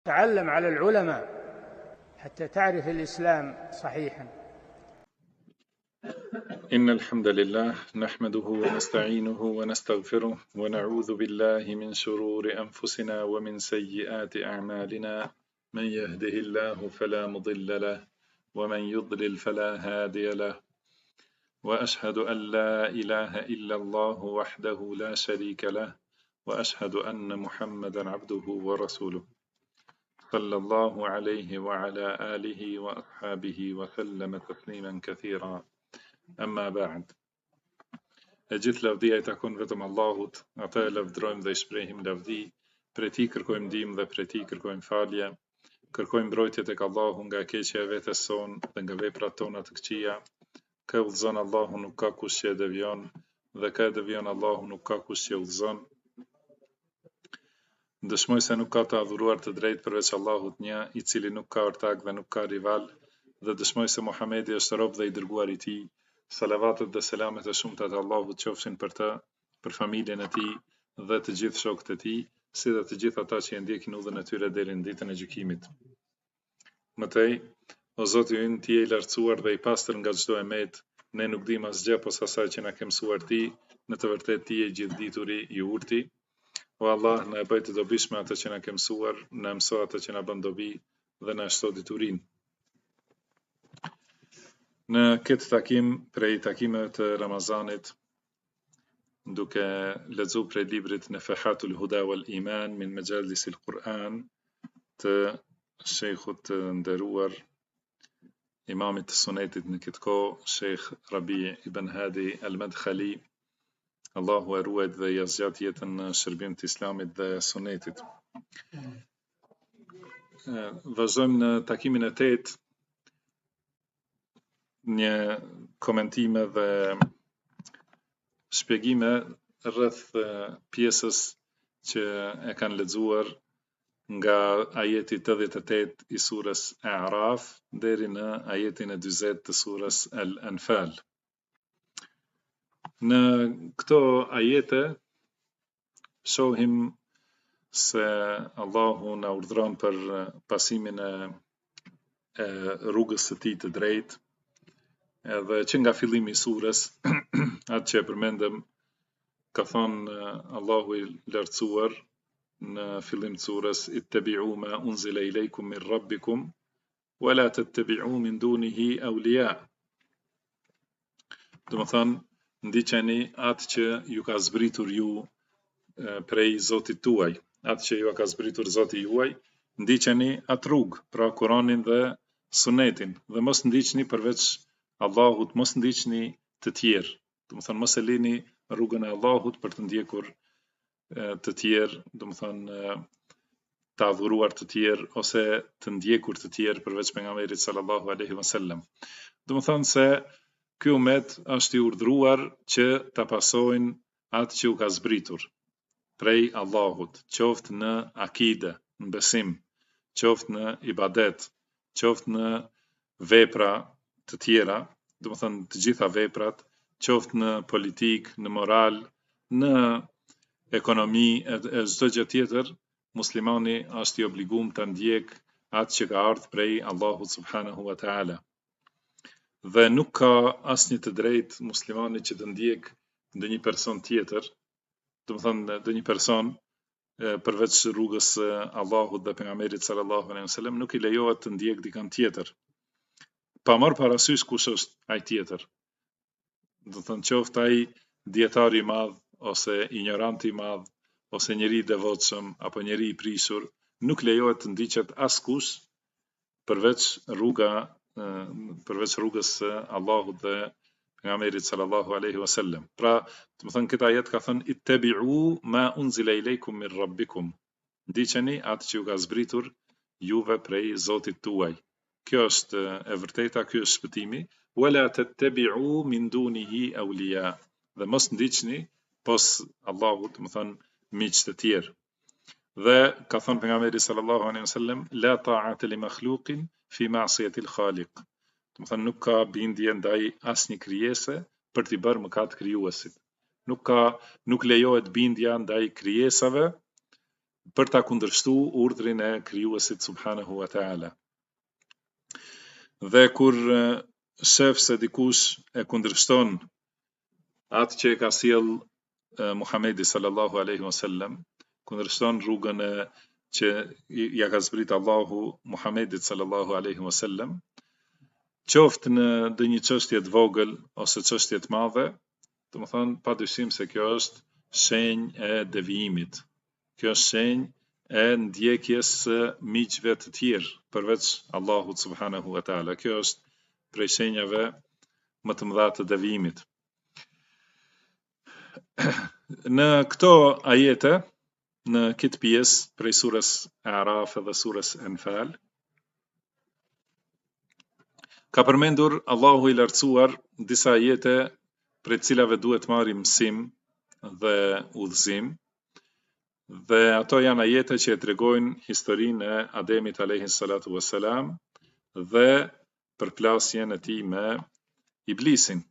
تعلم على العلماء حتى تعرف الإسلام صحيحا. إن الحمد لله نحمده ونستعينه ونستغفره ونعوذ بالله من شرور أنفسنا ومن سيئات أعمالنا. من يهده الله فلا مضل له ومن يضلل فلا هادي له، وأشهد أن لا إله إلا الله وحده لا شريك له، وأشهد أن محمدا عبده ورسوله صلى الله عليه وعلى آله وأصحابه وسلم تسليما كثيرا. أما بعد. Gjithë lavdia I takon vetëm Allahut, ata e lavdrojmë dhe I shprehim lavdi, prej Tij kërkojmë ndihmë dhe prej Tij kërkojmë falje, kërkojmë mbrojtje tek Allahu nga keqja e vetes son dhe nga veprat tona të këqija. Kë udhëzon Allahu nuk ka kush që e devion, dhe kë e devion Allahu nuk ka kush që udhëzon. Dëshmoj se nuk ka të adhuruar të drejtë përveç Allahut një, I cili nuk ka ortak dhe nuk ka rival, dhe dëshmoj se Muhamedi është rob dhe I dërguar I Tij. Salavatet dhe selamet e shumta të Allahut qofshin për të, për familjen e tij dhe të gjithë shokët e tij, si dhe të gjithë ata që e ndjekin udhën e tyre deri në ditën e gjykimit. Mëtej, o Zoti ynë, Ti je I lartësuar dhe I pastër nga çdo emet, ne nuk dim asgjë posa asaj që na ke mësuar Ti, në të vërtetë Ti je gjithdituri I urti. O Allah, na e bëj të dobishme atë që na ke mësuar, na mëso atë që na bën dobi dhe na shto diturinë. Në këtë takim, prej takimeve të Ramazanit, duke lexuar prej librit Nafahatul Huda wal Iman min Majalisil Quran të shejkhut të nderuar, imamit të sunetit në këtë kohë, Sheikh Rabi ibn Hadi al-Madkhali, Allahu e ruajt dhe ja zgjat jetën në shërbim të Islamit dhe sunetit. Vazhdojmë në takimin e 8 një komentime dhe shpjegime rreth pjesës që e kanë lexuar nga ajeti 88 I surës A'raf deri në ajetin e 40 të surës Al-Anfal. Në këto ajete shohim se Allahu na urdhron për pasimin e rrugës së Tij të drejtë, edhe që nga fillimi I surës, atë që e përmendëm, ka thonë Allahu I lartësuar në fillim të surës: ittabi'u ma unzila ilaykum min rabbikum wa la tattabi'u min dunihi awliya. Do të thonë, ndiqeni atë që ju ka zbritur ju prej Zotit tuaj, atë që ju ka zbritur Zoti juaj, ndiqeni atë rrugë, pra Kur'anin dhe Sunetin, dhe mos ndiqni përveç Allahut, mos ndiqni të tjerë. Do të thonë, mos e lini rrugën e Allahut për të ndjekur të tjerë, do të thonë të adhuruar të tjerë ose të ndjekur të tjerë përveç pejgamberit sallallahu alaihi wasallam. Do të thonë se ky umet është I urdhëruar që ta pasojnë atë që u ka zbritur prej Allahut, qoftë në akide, në besim, qoftë në ibadet, qoftë në vepra të tjera, do të thonë të gjitha veprat, qoftë në politik, në moral, në ekonomi e çdo gjë tjetër, muslimani është I obliguar të ndjek atë që ka ardhur prej Allahut subhanahu wa taala. Dhe nuk ka asnjë të drejtë muslimani që të ndjek ndonjë person tjetër, do të thonë ndonjë person përveç rrugës së Allahut dhe pejgamberit sallallahu alaihi wasallam, nuk I lejohet të ndjek dikant tjetër, pa marrë parasysh kush është ai tjetër. Do të thonë, qoftë ai dietar I madh ose ignorant I madh ose njeri I devotshëm apo njeri I prishur, nuk lejohet të ndiqet askush përveç rrugës së Allahut dhe pejgamberit sallallahu alaihi wasallam. Pra, do të thonë, këtë ajet ka thënë ittabi'u ma unzila ilaykum min rabbikum. Ndiqeni atë që ju ka zbritur juve prej Zotit tuaj. Kjo është e vërteta, ky është shpëtimi. Wala tattabi'u min dunihi awliya. Dhe mos ndiqni pos Allahut, do të thonë, miq të tjerë. Dhe ka thënë pejgamberi sallallahu alaihi wasallam: la ta'ata li makhluqin fi ma'siyati al-khaliq. Do të thonë, nuk ka bindje ndaj asnjë krijese për t'i bërë mëkat krijuesit. Nuk lejohet bindja ndaj krijesave për ta kundërshtuar urdhrin e krijuesit subhanahu wa taala. Dhe kur shef se dikush e kundërshton atë që e ka sjell Muhamedi sallallahu alaihi wasallam, kundërshton rrugën që ja ka zbrit Allahu Muhamedit sallallahu alaihi wasallam, qoftë në ndonjë çështje të vogël ose çështje të madhe, domethënë padyshim se kjo është shenjë e devijimit. Kjo është shenjë e ndjekjes së miqve të tjerë përveç Allahut subhanahu wa taala. Kjo është prej shenjave më të mëdha të devijimit. Në këto ajete, në këtë pjesë prej surës Araf dhe surës Anfal, ka përmendur Allahu i lartësuar disa ajete prej cilave duhet marrim mësim dhe udhëzim, dhe ato janë ajete që e tregojnë historinë e Ademit alayhi salatu wassalam dhe përplasjen e tij me Iblisin.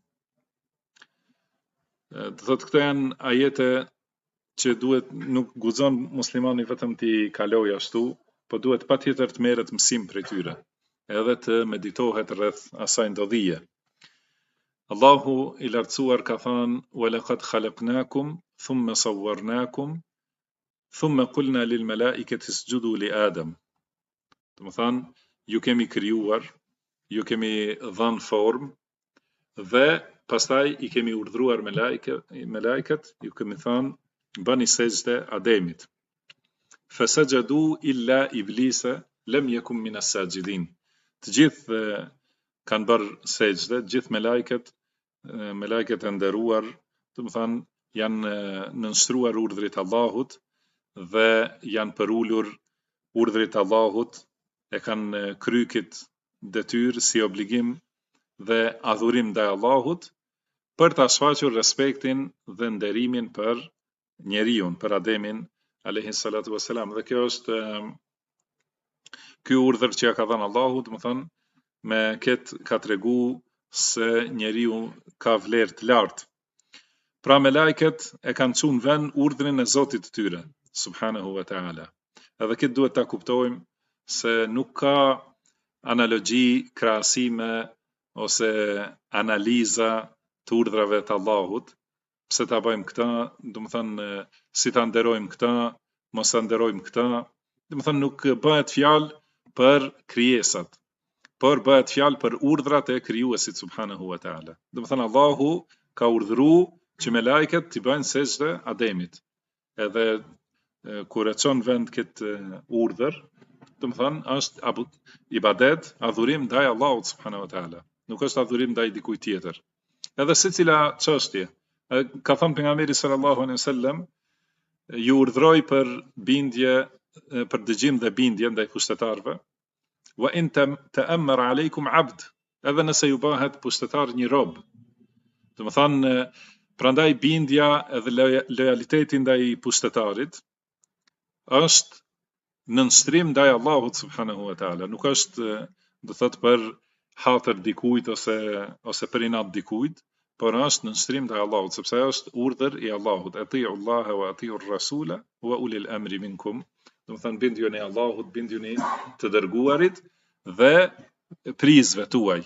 Do thotë këto janë ajete që duhet, nuk guxon muslimani vetëm t'i kalojë ashtu, po duhet patjetër të merret mësim prej tyre, edhe të meditohet rreth asaj ndodhije. Allahu i lartësuar ka thënë: "Wa laqad khalaqnakum thumma sawwarnakum thumma qulna lil malaikati isjudu li Adam." Do të thonë, ju kemi krijuar, ju kemi dhënë formë dhe pastaj i kemi urdhëruar melekët, ju kemi thënë bëni sejdë Ademit. Fasajadu illa iblisa lam yakun min as-sajidin. Të gjithë kanë bërë sejdë, të gjithë melekët e nderuar, do të thonë janë nënshtruar urdhrit Allahut dhe janë përulur urdhrit Allahut, e kanë kryer detyrë si obligim dhe adhurim ndaj Allahut për ta shfaqur respektin dhe nderimin për njeriun, për Ademin alayhi salatu wassalam. Dhe kjo është ky urdhër që ja ka dhënë Allahu, do të thonë me këtë ka tregu se njeriu ka vlerë të lartë. Pra melekët e kanë çunë vend urdhrin e Zotit të tyre subhanahu wa taala. Edhe këtë duhet ta kuptojmë se nuk ka analogji, krahasime ose analiza të urdhrave të Allahut. Pse ta bëjmë këta, do të thënë si ta nderojmë këta, mos ta nderojmë këta. Do të thënë nuk bëhet fjalë për krijesat, por bëhet fjalë për urdhrat e krijuesit subhanahu wa taala. Do të thënë Allahu ka urdhëruar që melekët t'i bëjnë sejdë Ademit. Edhe kur e çon vend këtë urdhër, do të thënë është ibadet, adhurim ndaj Allahut subhanahu wa taala. Nuk është adhurim ndaj dikujt tjetër. Edhe secila çështje, ka thënë pejgamberi sallallahu alaihi wasallam, ju urdhroj për bindje, për dëgjim dhe bindje ndaj pushtetarëve. Wa in ta'ammara alaykum 'abd, edhe nëse ju bëhet pushtetar një rob. Do të thonë, prandaj bindja edhe lojaliteti ndaj pushtetarit është në nënshtrim ndaj Allahut subhanahu wa taala, nuk është do thotë për hatër dikujt ose për inat dikujt, por është në nënshtrim ndaj Allahut, sepse është urdhër i Allahut: "Ati'u Allaha wa ati'u ar-rasula wa ulil amri minkum." Do të thënë bindjuni Allahut, bindjuni të dërguarit dhe prizve tuaj.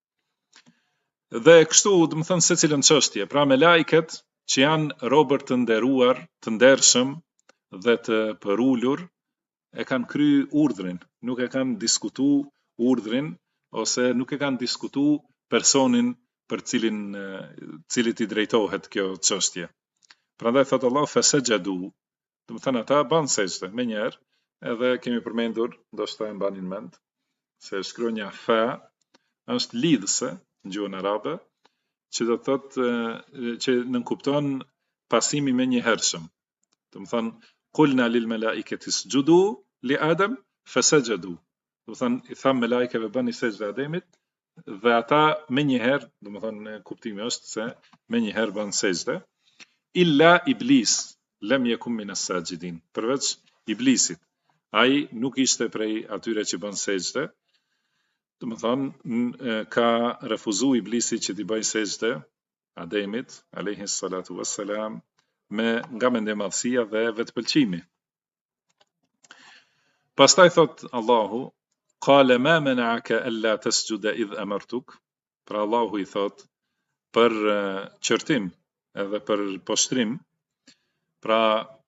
Dhe kështu, do të thënë secilën çështje, pra melekët që janë robër të nderuar, të ndershëm dhe të përulur, e kanë kry urdhrin, nuk e kanë diskutu urdhrin ose nuk e kanë diskutu personin për cilit i drejtohet kjo çështje. Prandaj thot Allah fasajadu, do të thënë ata ban sejdë. Menjëherë edhe kemi përmendur, ndoshta e mbanin mend, se shkronja fa është lidhëse në gjuhën arabe, që do të thotë që nënkupton pasimi menjëhershëm. Do të thënë qulna lil malaikati isjudu li Adam fasajadu. Do të thënë i tham melekëve bëni sejdë Ademit dhe ata menjëherë, do të thënë kuptimi është se menjëherë bën sejdë. Illa iblis lam yakun min as-sajidin. Përveç Iblisit, ai nuk ishte prej atyre që bën sejdë. Do të thonë ka refuzuar Iblisi që t'i bëjë sejdë Ademit alayhi salatu wassalam nga mendemadhësia dhe vetpëlqimi. Pastaj thot Allahu, qale ma mena'aka alla tasjuda idh amartuk. Pra Allahu i thot për qërtim edhe për poshtrim, pra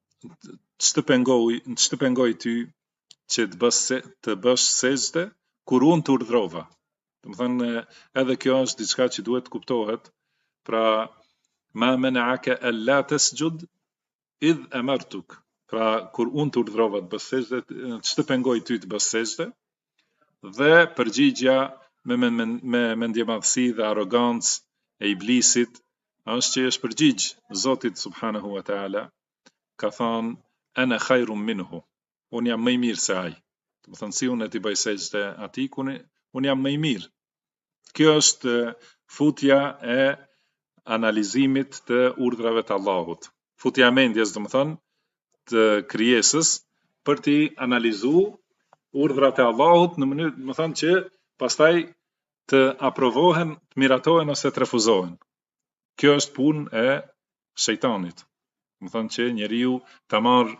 ç'të pengoj ty që të bësh sejdë kur unë të urdhrova. Domethënë edhe kjo është diçka që duhet kuptohet, pra ma mena'aka alla tasjud idh amartuk. Pra kur unë të urdhrova të bësh sejdë, ç'të pengoj ty të bësh sejdë? Dhe përgjigja me mendjemadhësi dhe arrogancë e iblisit është që është përgjigj Zotit subhanahu wa taala, ka thonë ana khairun minhu, unë jam më i mirë se ai. Do të thonë si unë ti bëj sejdë atij, unë jam më i mirë. Kjo është futja e analizimit të urdhrave të Allahut. Futja e mendjes, do të thonë, të krijesës për të analizuar urdhrat e Allahut në mënyrë, do të thonë, që pastaj të aprovohen, të miratohen ose të refuzohen. Kjo është punë e shejtanit. Do të thonë që njeriu ta marr,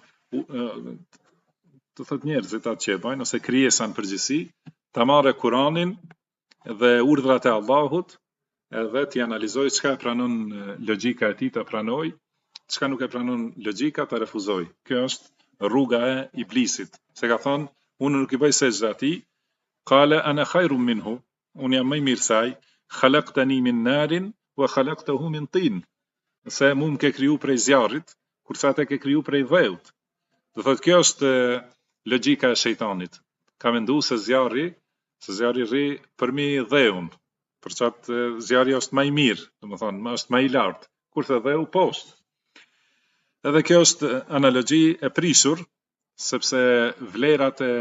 të thotë njerëzit atë që e bajnë ose krijesa në përgjithësi, ta marrë Kur'anin dhe urdhrat e Allahut, edhe t'i analizoj çka e pranon logjika e tij ta pranoj, çka nuk e pranon logjika ta refuzoj. Kjo është rruga e iblisit. Se ka thonë, unë nuk i bëj sejdë atij, qala ana khairun minhu, unë jam më i mirë se ai, khalaqtani min narin wa khalaqtahu min tin. Se mu më ke kriju prej zjarrit, kurse atë ke kriju prej dheut. Do thotë kjo është logjika e shejtanit. Ka menduar se zjarri rri përmi dheun, për çatë zjarri është më i mirë, domethënë është më i lartë, kurse dheu poshtë. Edhe kjo është analogji e prishur, sepse vlerat e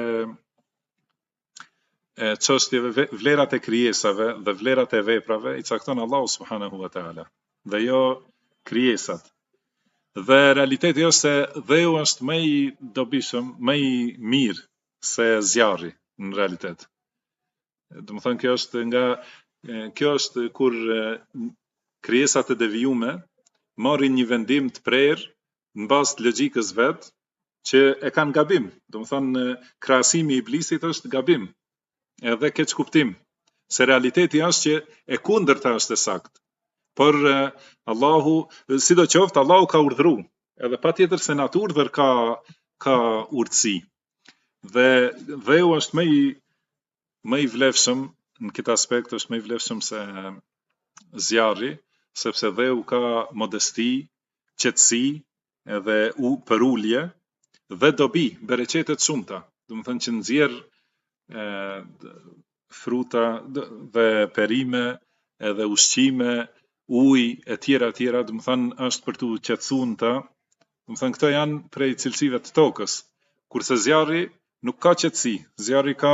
çështjeve, vlerat e krijesave dhe vlerat e veprave i cakton Allahu subhanahu wa taala, dhe jo krijesat. Dhe realiteti është se dheu është më i dobishëm, më i mirë se zjarri në realitet. Domethënë kjo është kur krijesat e devijume marrin një vendim të prerë në bazë të logjikës vet, që e kanë gabim. Domethënë krahasimi i iblisit është gabim, edhe keq kuptim, se realiteti është që e kundërta është e saktë. Por Allahu, sidoqoftë, Allahu ka urdhëruar, edhe patjetër se në atë urdhër ka urtësi. Dhe dheu është më i vlefshëm në këtë aspekt, është më i vlefshëm se zjarri, sepse dheu ka modesti, qetësi, edhe për ulje dhe dobi, bereqete të shumta. Domethënë që nxjerr fruta dhe perime, edhe ushqime, ujë e tjera, domethënë është për tu qetësuar ta. Domethënë këto janë prej cilësive të tokës, kurse zjarri nuk ka qetësi, zjarri ka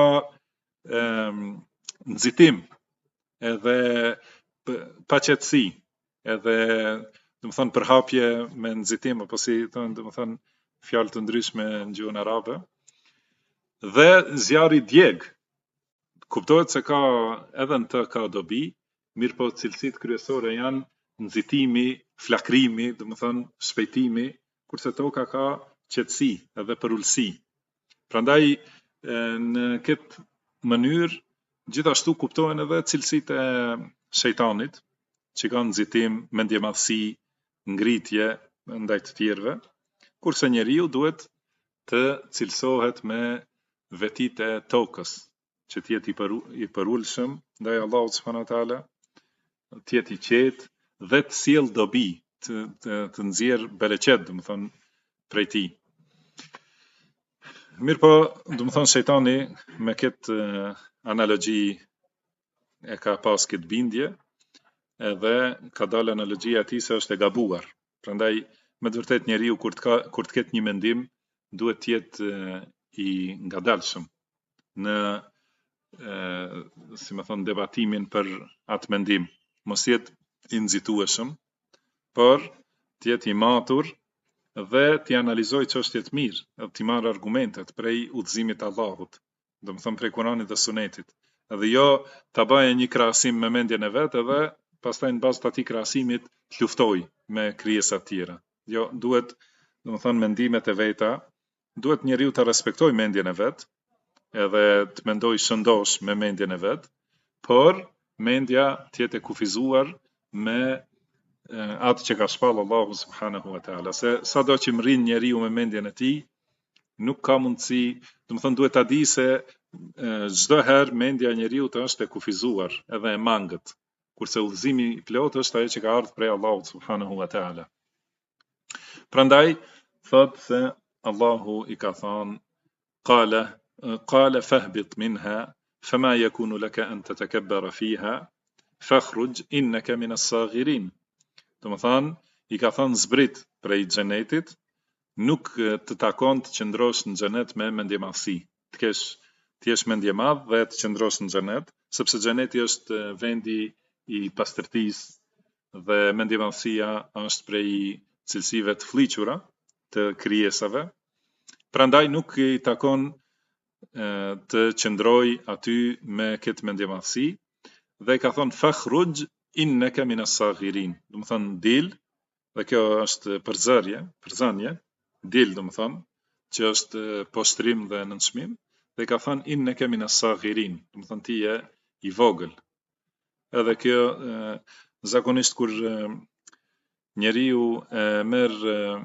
nxitim, edhe pa qetësi, edhe domethënë përhapje me nxitim, apo si thonë, domethënë fjalë të ndryshme në gjuhën arabe. Dhe zjarri djeg, kuptohet se ka edhe në të ka dobi, mirë po cilësitë kryesore janë nxitimi, flakrimi, domethënë shpejtimi, kurse toka ka qetësi edhe përullësi. Prandaj në këtë mënyrë gjithashtu kuptohen edhe cilësitë e shejtanit, që ka nxitim, mendjemadhësi, ngritje ndaj të tjerëve, kurse njeriu duhet të cilësohet me vetitë e tokës, që të jetë i përullshëm ndaj Allahut subhanahu wa taala, të jetë i qetë dhe të sjell dobi, të nxjerr bereqet, domethënë prej tij. Mirë po, domethënë shejtani me këtë analogji e ka pas këtë bindje, edhe ka dalë analogjia e tij se është e gabuar. Prandaj me të vërtet njeriu kur të ketë një mendim, duhet të jetë i ngadalshëm në si më thon debatimin për atë mendim. Mos jetë i nxitueshëm, por të jetë i matur dhe të analizoj çështjet mirë, dhe të marrë argumentet prej udhëzimit të Allahut, domethënë prej Kuranit dhe Sunetit. Edhe jo ta bëjë një krahasim me mendjen e vet, edhe pastaj në bazë të atij krahasimit të luftoj me krijesa të tjera. Jo, duhet, domethënë mendimet e veta duhet njeriu të respektoj mendjen e vet, edhe të mendoj shëndosh me mendjen e vet, por mendja të jetë e kufizuar me atë që ka shpall Allahu subhanahu wa taala. Se sado që mrin njeriu me mendjen e tij, nuk ka mundësi, duhet ta di se çdo herë mendja e njeriu është e kufizuar edhe e mangët, kurse udhëzimi i plot është ajo që ka ardhur prej Allahut subhanahu wa taala. Prandaj thot se Allahu i ka thënë qala fahbit minha fama yakunu laka an tatakabbara fiha fakhruj innaka min as-saghirin. I ka thënë zbrit prej xhenetit, nuk të takon të qëndrosh në xhenet me mendjemadhsi. Të jesh mendjemadh dhe të qëndrosh në xhenet, sepse xheneti është vendi i pastërtisë dhe mendjemadhësia është prej cilësive të fliqura të krijesave. Prandaj nuk i takon të qëndroj aty me këtë mendjemadhësi, dhe ka thonë fakhruj innaka min as-saghirin. Dil, dhe kjo është përzanje, dil që është poshtrim dhe nënçmim, dhe ka thënë innaka min as-saghirin, ti je i vogël. Edhe kjo zakonisht kur njeriu merr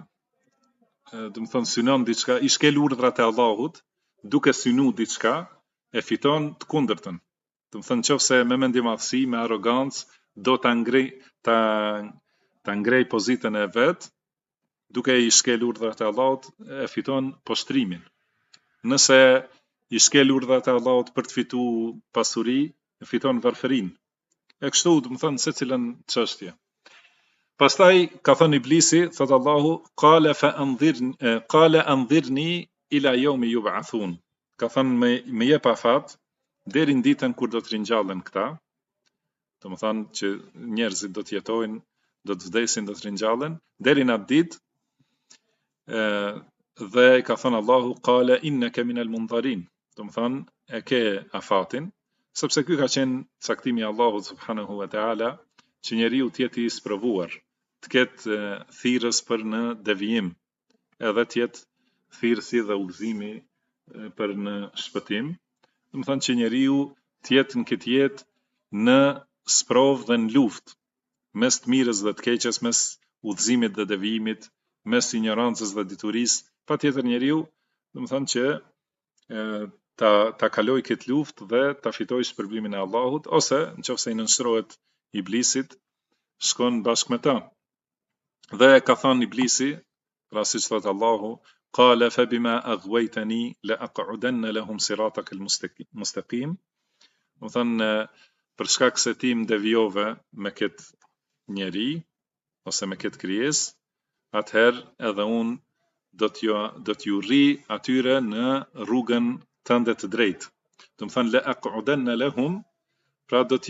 synon diçka, i shkel urdhrat e Allahut, duke synu diçka, e fiton të kundërtën. Nëse me mendjemadhësi, me arrogancë, do ta ngrej pozitën e vet, duke i shkel urdhrat e Allahut, e fiton poshtrimin. Nëse i shkel urdhrat e Allahut për të fituar pasuri, e fiton varfërinë. E kështu, secilën çështje. Pastaj ka thënë Iblisi, thot Allahu, qala anzirni ila yawmi yub'athun. Ka thënë me jep afat deri në ditën kur do të ringjallen këta. Që njerëzit do të jetojnë, do të vdesin, do të ringjallen, deri në atë ditë. Dhe ka thënë Allahu, qala innaka minal mundharin. E ke afatin, sepse ky ka qenë caktimi i Allahut subhanahu wa taala, që njeriu të jetë i sprovuar, të ketë thirrës për në devijim, edhe të jetë thirrësi dhe udhëzimi për në shpëtim. Që njeriu të jetë në këtë jetë në sprovë dhe në luftë, mes të mirës dhe të keqes, mes udhëzimit dhe devijimit, mes ignorancës dhe diturisë. Patjetër njeriu, që ta kaloj këtë luftë dhe ta fitoj shpërblimin e Allahut, ose nëse i nënshtrohet Iblisit, shkon bashkë me ta. Dhe ka thënë Iblisi, pra siç thot Allahu, qala fa bima aghwaytani la aq'udanna lahum siratakal mustaqim. Për shkak se ti më devijove me këtë njeri ose me këtë krijesë, atëherë edhe unë do t'ju rri atyre në rrugën tënde të drejtë. La aq'udanna lahum, pra do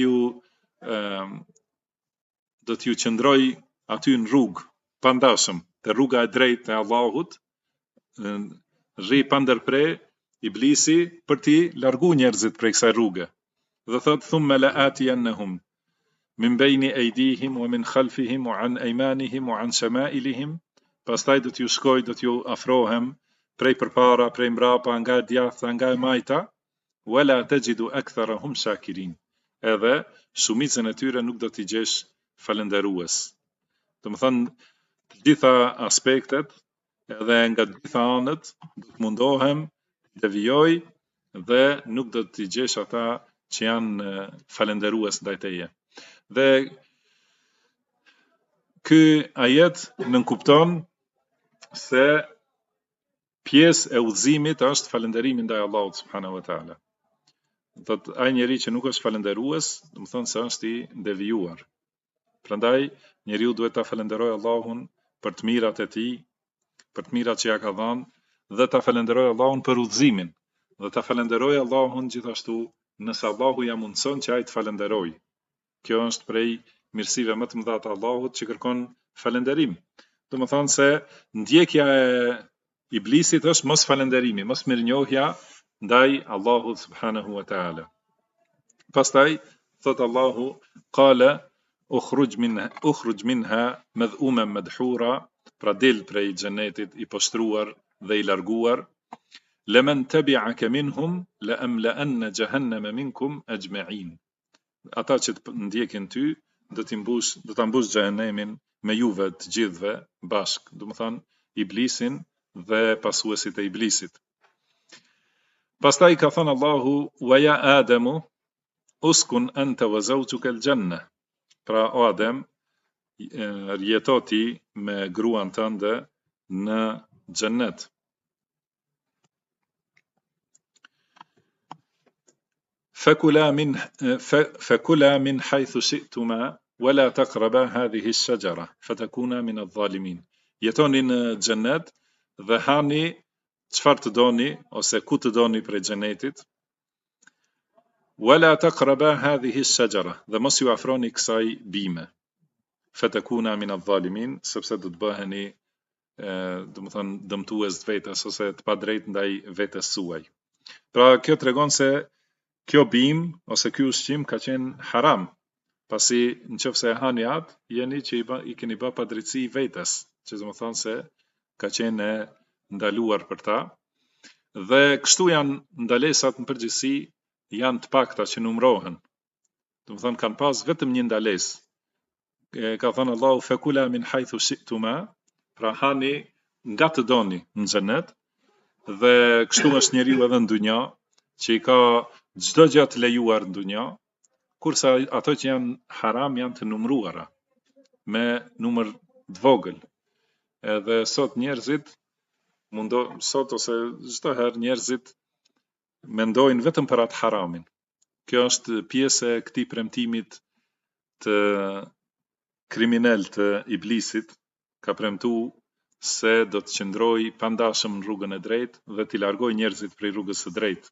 t'ju qëndroj aty në rrugë, pandashëm, te rruga e drejtë e Allahut, rri pandërpre Iblisi për t'i largu njerëzit prej kësaj rruge. Dhe thot thumma la'atiyannahum min bayni aydihim wa min khalfihim wa an aymanihim wa an shama'ilihim. Pastaj do t'ju shkoj, do t'ju afrohem prej përpara, prej mbrapa, nga e djathta, nga e majta, wala tajidu aktharahum shakirin. Edhe shumicën e tyre nuk do t'i gjesh falënderues. Të gjitha aspektet edhe nga gjitha anët do të mundohem të devijoj dhe nuk do t'i gjesh ata që janë falënderues ndaj teje. Dhe ky ajet nënkupton se pjesë e udhëzimit është falënderimi ndaj Allahut subhanahu wa taala. Ai njeri që nuk është falënderues, se është i devijuar. Prandaj njeriu duhet ta falënderojë Allahun për të mirat e tij, për të mirat që ja ka dhënë, dhe ta falënderojë Allahun për udhëzimin, dhe ta falënderojë Allahun gjithashtu nëse Allahu ja mundson që ai të falënderojë. Kjo është prej mirësive më të mëdha të Allahut që kërkon falënderim. Se ndjekja e Iblisit është mos falënderimi, mos mirënjohja ndaj Allahut subhanahu wa taala. Pastaj thot Allahu, qala ukhruj minha madh'uman madhura, pra del prej xhenetit i poshtruar dhe i larguar, lemen tabi'aka minhum la amla'anna jahannama minkum ajma'in. Ata që të ndjekin ty, do ta mbush xhenemin me juve të gjithëve bashk, do të thonë iblisin dhe pasuesit e iblisit. Pastaj ka thënë Allahu, wa ya Adamu uskun anta wa zawjuka al-janna. Pra o Adem, rjeto ti me gruan tënde në xhennet. فكلا من حيث شئتما ولا تقربا هذه الشجرة فتكونا من الظالمين. Jetoni në xhennet dhe hani çfarë të doni ose ku të doni prej xhenetit. ولا تقربا هذه الشجرة, dhe mos ju afroni kësaj bime. فتكونا من الظالمين, sepse do të bëheni do të thonë dëmtues të vetes ose të padrejtë ndaj vetes suaj. Pra kjo tregon se kjo bimë ose ky ushqim ka qenë haram, pasi nëse e hani atë, jeni që i keni bë padrejtësi vetes, që do të thonë se ka qenë e ndaluar për ta. Dhe kështu janë ndalesat në përgjithësi, janë të pakta që numërohen. Do të thonë kanë pas vetëm një ndalesë. Ka thënë Allahu fekula min haythu shi'tuma, pra hani nga të doni në xhenet, dhe kështu është njeriu edhe në dunja, që i ka çdo gjë të lejuar në dunja, kurse ato që janë haram janë të numëruara me numër të vogël. Edhe sot njerëzit sot ose çdo herë njerëzit mendojnë vetëm për atë haramin. Kjo është pjesë e këtij premtimit të kriminal të iblisit, ka premtu se do të qëndroj pandashëm në rrugën e drejtë dhe t'i largoj njerëzit prej rrugës së drejtë.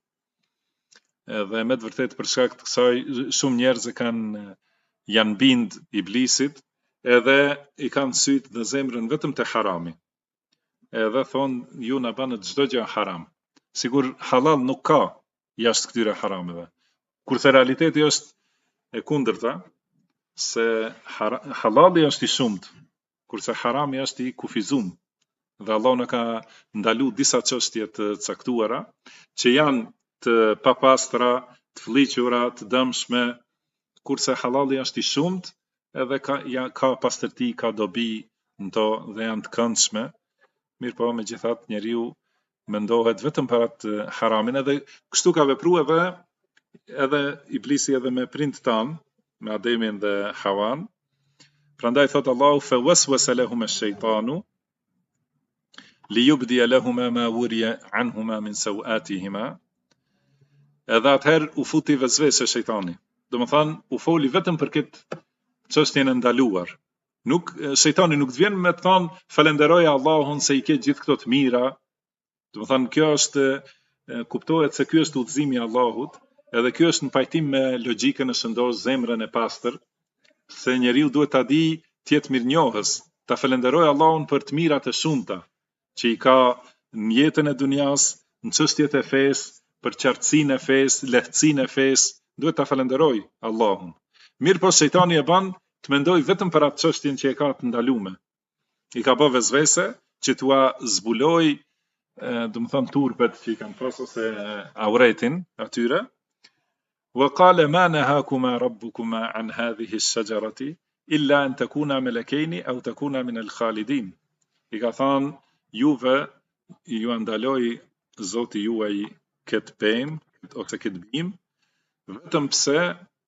Dhe me të vërtetë për shkak të kësaj shumë njerëz janë bind iblisit, edhe i kanë sytë dhe zemrën vetëm te harami. Edhe thonë ju na banët çdo gjë haram. Sigur halal nuk ka jashtë këtyre harameve. Kurse realiteti është e kundërta, se halali është i shumt, kurse harami është i kufizuar. Dhe Allah në ka ndalu disa çështje të caktuara që janë të papastra, të fllihura, të dëmshme, kurse halali është i shumt, edhe ka pastërti, ka dobi në to dhe janë të këndshme. Mirë po, megjithatë njeriu mendohet vetëm për atë haramin, edhe kështu ka vepruar edhe iblisi edhe me prindët tanë, me Ademin dhe Hawan. Prandaj thot Allahu fa waswasa lahum ash-shaytanu liyubdi lahum ma wuriya anhuma min sawatihima. Edhe atëherë u futi vezvese shejtani. Domethënë u foli vetëm për këtë çështjen e ndaluar. Shejtani nuk të vjen me të thonë falenderoja Allahun se i ke gjithë këto të mira. Domethënë kjo është kuptohet se ky është udhëzimi i Allahut, edhe kjo është në pajtim me logjikën e shëndosh, zemrën e pastër, se njeriu duhet ta di të jetë mirënjohës, ta falenderojë Allahun për të mirat e shumta që i ka në jetën e dunjas, në çështjet e fesë, për qartësinë e fesë, lehtësinë e fesë, duhet ta falenderojë Allahun. Mirë po shejtani e ban të mendoj vetëm për atë çështjen që e ka të ndalume. I ka bë vezvese që t'ua zbuloj, domethënë turpet që i kanë pas ose auretin atyre. Wa qala ma nahakuma rabbukuma an hadhihi ash-shajarati illa an takuna malakaini aw takuna min al-khalidin. I ka thënë juve ju ndaloi Zoti juaj këtë pemë ose këtë bimë, vetëm pse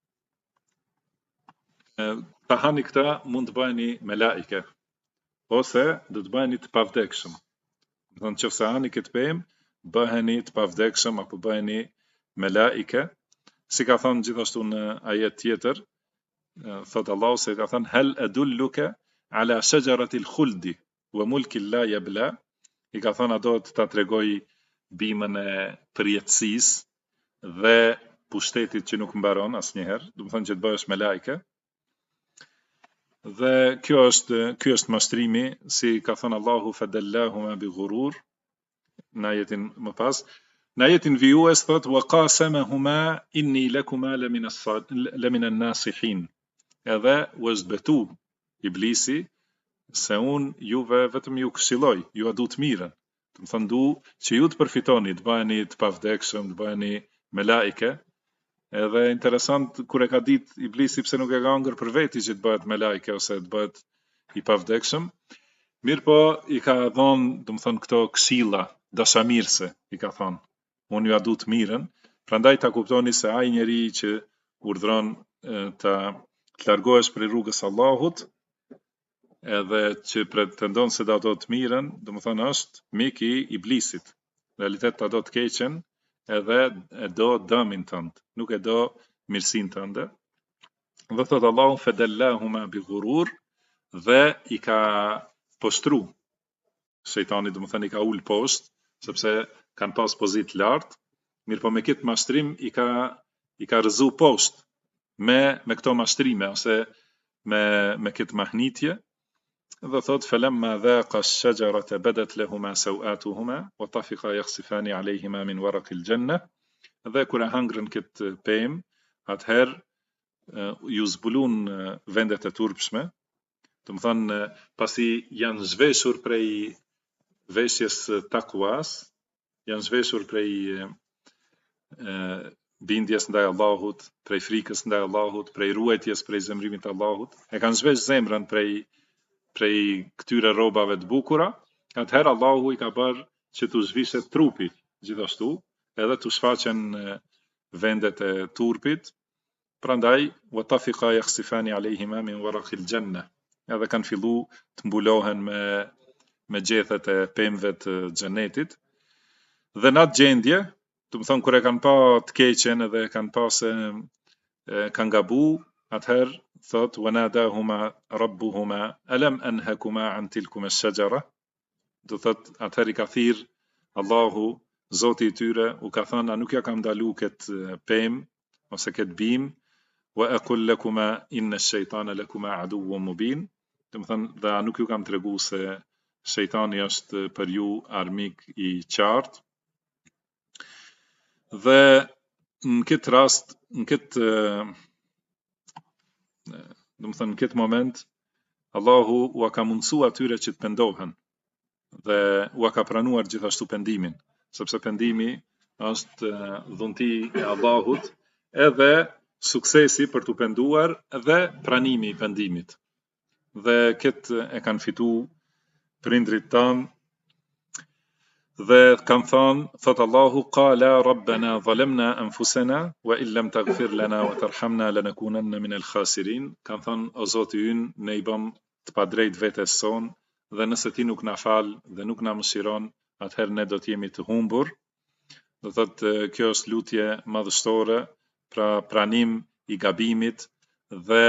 ta hani këta mund të bëheni melaike, ose do të bëheni të pavdekshëm. Do të thonë hani këtë pemë, bëheni të pavdekshëm apo bëheni melaike, si ka thënë gjithashtu në ajet tjetër, thot Allahu se ka thënë hal adulluka ala shajarati al-khuldi wa mulkin la yabla. I ka thënë do të ta tregoj bimën e përjetësisë dhe pushtetit që nuk mbaron asnjëherë, do të thonë që të bëhesh melaike. Dhe ky është mashtrimi, si ka thënë Allahu fadallahuma bi ghurur në ajetin më pas. Në ajetin vijues thot wa qasamahuma inni lakuma lamina an-nasihin. Edhe u zbetu iblisi se unë juve vetëm ju këshilloj, ju a du të mirën. Do Të më thënë du që ju të përfitoni, të bëheni të pavdekshëm, të bëheni me laike, edhe interesant kur e ka ditë Iblisi pse nuk e ka hëngër për veti që të bëhet me laike ose të bëhet i pavdekshëm, mirë po i ka thonë, do më thënë këto këshilla dashamirëse, i ka thonë, unë ju a du të mirën, prandaj ta kuptoni se ai njeri që urdhron të largohesh prej rrugës Allahut, edhe që pretendon se da do të mirën, do më thënë është mik i Iblisit. Në realitet ta do të keqen, edhe e do dëmin tënd, nuk e do mirësinë tënde. Dhe thot Allahu fedallahuma bi ghurur, dhe i ka poshtru shejtani, do më thënë i ka ul poshtë, sepse kanë pas pozitë lartë, mirë po me këtë mashtrim i ka rëzu poshtë me këto mashtrime ose me këtë mahnitje. Dhe thot falamma dhaqa ash-shajarata badat lahuma sawatuhuma wa tafiqa yakhsifani alayhima min waraqil jannah. Dhe kur e hangrën këtë pemë, atëherë ju zbulun vendet e turpshme, do të thonë pasi janë zhveshur prej veshjes takuas, janë zhveshur prej bindjes ndaj Allahut, prej frikës ndaj Allahut, prej ruajtjes prej zemrimit të Allahut, e kanë zhvesh zemrën prej këtyre rrobave të bukura, atëherë Allahu i ka bërë që të zhvishet trupi, gjithashtu, edhe të shfaqen vendet e turpit, prandaj, wa tafiqa yakhsifani alayhima min waraqil jannah, edhe kanë fillu të mbulohen me gjethet e pemëve të xhenetit, dhe në atë gjendje, do të thonë kur e kanë pa të keqen edhe kanë pa se kanë gabu, atëherë thot wanadahuma rabbuhuma alam anhakuma an tilkuma ash-shajara, do thot atëherë i ka thirr Allahu, Zoti i tyre, u ka thënë a nuk ja kam ndalu këtë pemë ose këtë bimë, wa aqul lakuma inna ash-shaytana lakuma aduwwun mubin, do të thënë dhe a nuk ju kam tregu se shejtani është për ju armik i qartë. Dhe në këtë rast, në këtë do të thënë në këtë moment, Allahu ua ka mundësu atyre që të pendohen dhe ua ka pranuar gjithashtu pendimin, sepse pendimi është dhunti e Allahut, edhe suksesi për të penduar dhe pranimi i pendimit. Dhe këtë e kanë fitu prindrit tanë, dhe kanë thënë, thot Allahu qala rabbana zalamna anfusana wa illam taghfir lana wa tarhamna lanakunanna min al-khasirin, kanë thënë o Zoti ynë, ne i bëm të padrejt vetes son, dhe nëse ti nuk na fal dhe nuk na mëshiron, atëherë ne do të jemi të humbur. Do thotë kjo është lutje madhështore, pra pranim i gabimit dhe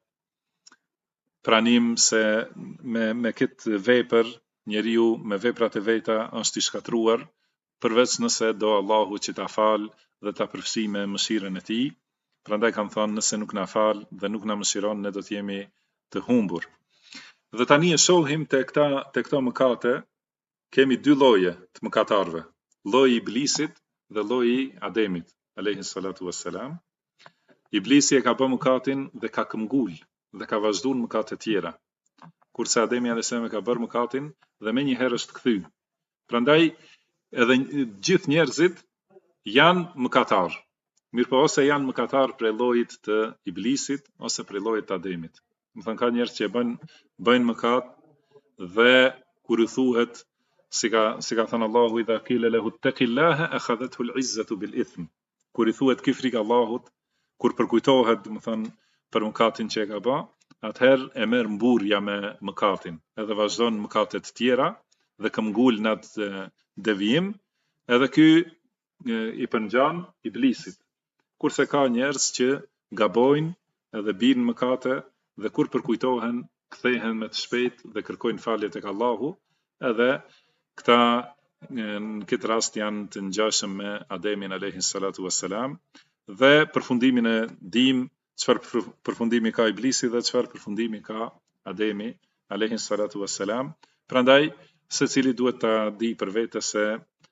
pranim se me këtë vepër njeriu me veprat e veta është i shkatruar, përveç nëse do Allahu që ta fal dhe ta përfshi me mëshirën e tij. Prandaj kanë thënë nëse nuk na fal dhe nuk na mëshiron, ne do të jemi të humbur. Dhe tani e shohim te këto mëkate, kemi dy lloje të mëkatarëve, lloji i Iblisit dhe lloji i Ademit, alayhi salatu wassalam. Iblisi e ka bërë mëkatin dhe ka këmbgul dhe ka vazhduar mëkate tjera, kurse Ademi alayhis salam e ka bërë mëkatin dhe më një herë është kthy. Prandaj edhe gjithë njerëzit janë mëkatar. Mirpo ose janë mëkatar prej llojit të Iblisit ose prej llojit të Ademit. Do të thënë ka njerëz që bëjnë mëkat dhe kur i thuhet si ka thënë Allahu idha qila lahu ittaqillaha akhadhathu al-izzatu bil-ithm. Kur i thuhet ki frikë Allahut, kur përkujtohet, do të thënë për mëkatin që e ka bë, atëherë e merr mburrja me mëkatin, edhe vazhdon mëkate të tjera dhe këmbgul në atë devijim, edhe ky i përngjan Iblisit. Kurse ka njerëz që gabojnë edhe bijnë mëkate dhe kur përkujtohen, kthehen me të shpejtë dhe kërkojnë falje tek Allahu, edhe këta në këtë rast janë të ngjashëm me Ademin alayhi salatu wassalam, dhe përfundimin e dim çfarë përfundimi ka Iblisi dhe çfarë përfundimi ka Ademi alayhi salatu wassalam. Prandaj secili duhet ta di për vete se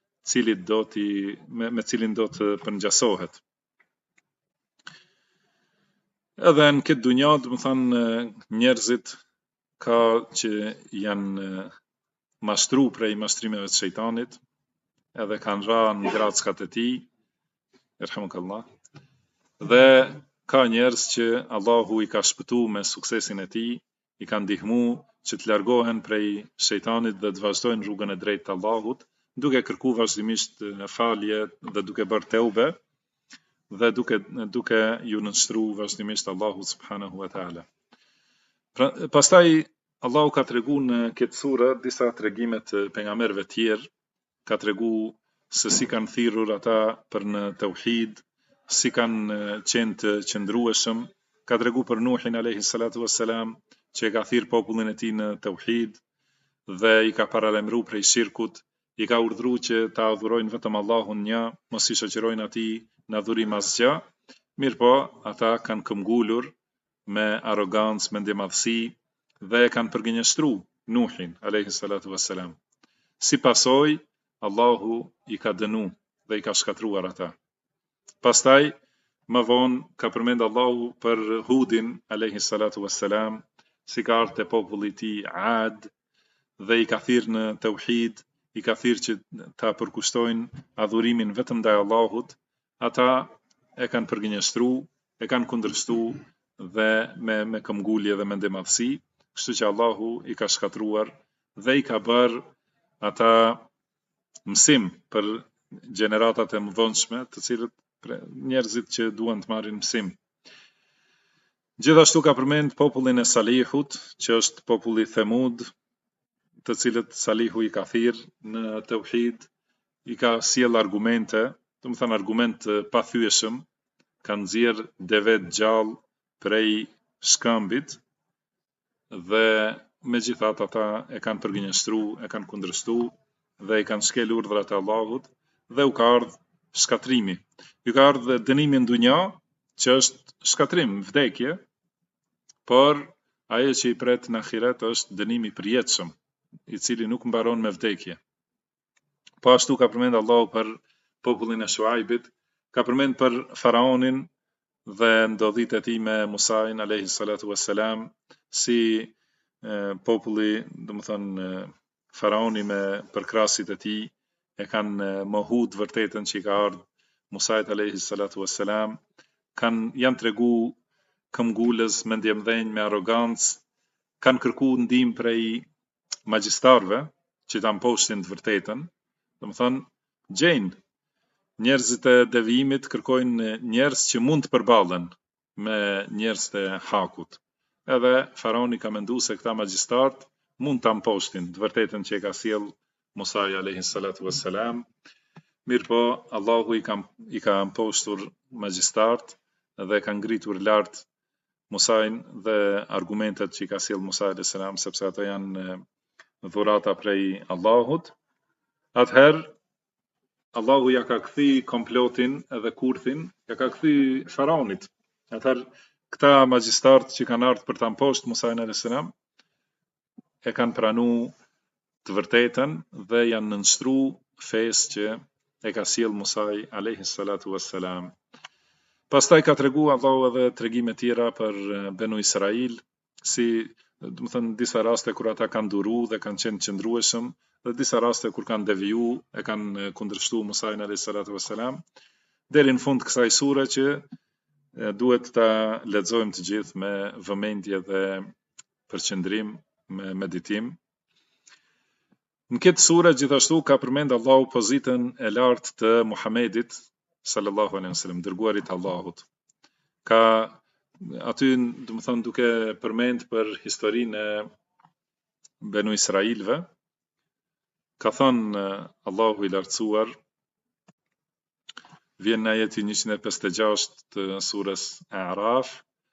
me cilin do të përngjasohet. Edhe në këtë dunja, do të thënë njerëzit ka që janë mashtru prej mashtrimeve të shejtanit, edhe kanë ra në gracat e tij, erhamukallah. Dhe ka njerëz që Allahu i ka shpëtu me suksesin e tij, i ka ndihmu që të largohen prej shejtanit dhe të vazhdojnë rrugën e drejtë të Allahut, duke kërku vazhdimisht falje dhe duke bërë teube dhe duke ju nënshtru vazhdimisht Allahut subhanahu wa taala. Pastaj Allahu ka tregu në këtë sure disa tregime të pejgamberëve të tjerë, ka tregu se si kanë thirrur ata për në tauhid, si kanë qenë të qëndrueshëm, ka tregu për Nuhin alayhi salatu wassalam, që e ka thirr popullin e tij në tauhid dhe i ka paralajmëruar prej shirkut, i ka urdhëruar që ta adhurojnë vetëm Allahun një, mos i shoqërojnë atij në adhurim asgjë. Mirpo ata kanë këmbgulur me arrogancë, me ndjemadhësi dhe e kanë përgënjeshtruar Nuhin alayhi salatu wassalam. Si pasojë, Allahu i ka dënu dhe i ka shkatruar ata. Pastaj, më vonë ka përmend Allahu për Hudin alayhi salatu wassalam, si ka ardhur te populli i tij Ad dhe i ka thirrë në tauhid, i ka thirrë që ta përkushtojnë adhurimin vetëm ndaj Allahut. Ata e kanë përgënjeshtruar, e kanë kundërshtuar dhe me këmbgulje dhe me ndjemadhësi, kështu që Allahu i ka shkatruar dhe i ka bërë ata mësim për gjeneratat e mëdhonshme, të cilët njerëzit që duan të marrin mësim. Gjithashtu ka përmend popullin e Salihut, që është populli Themud, të cilët Salihu i ka thirrë në tauhid, i ka sjell argumente, domethënë argument pa thyeshëm, kanë nxjerr deve të gjallë prej shkëmbit dhe megjithatë ata e kanë përgënjeshtruar, e kanë kundërshtuar dhe i kanë shkel urdhrat e Allahut dhe u ka ardhur shkatrimi. Ju ka ardhur dënimi në dunja, që është shkatrim, vdekje, por ajo që i pret në ahiret është dënimi i përjetshëm, i cili nuk mbaron me vdekje. Po ashtu ka përmend Allahu për popullin e Shuaibit, ka përmend për faraonin dhe ndodhit e tij me Musain alayhi salatu wassalam, si populli, domethënë faraoni me përkrasit e tij e kanë mohu të vërtetën që i ka ardhur Musait alayhi salatu wassalam, janë tregu këmbgulës, me ndjemdhenj, me arrogancë, kanë kërku ndihmë prej magjistarëve që ta mposhtin të vërtetën, domethënë gjejnë njerëzit e devijimit, kërkojnë njerëz që mund të përballen me njerëzit e hakut. Edhe faraoni ka menduar se këta magjistarët mund ta mposhtin të vërtetën që e ka sjell Musa alayhi salatu wassalam. Mirpo Allahu i ka mposhtur magjistarët dhe ka ngritur lart Musain dhe argumentet që i ka sjell Musa alayhi salam, sepse ato janë dhurata prej Allahut. Atëherë Allahu ja ka kthy komplotin edhe kurthin, ja ka kthy faraonit. Atëherë këta magjistarët që kanë ardhur për ta mposhtur Musa alayhi salam e kanë pranuar të vërtetën dhe janë nënshtruar fesë që e ka sjell Musa alayhi salatu wassalam. Pastaj ka tregu Allahu edhe tregime tjera për Benu Israil, si domethënë disa raste kur ata kanë duru dhe kanë qenë qëndrueshëm, dhe disa raste kur kanë deviju, e kanë kundërshtuar Musa alayhi salatu wassalam, deri në fund kësaj sure që duhet ta lexojmë të gjithë me vëmendje dhe përqendrim, me meditim. Në këtë sure gjithashtu ka përmend Allahu pozitën e lartë të Muhamedit sallallahu alaihi wasallam, dërguarit Allahut. Ka aty, domethënë duke përmend për historinë e Benu Israilve, ka thënë Allahu i lartësuar, vjen në ajeti 156 të surës A'raf,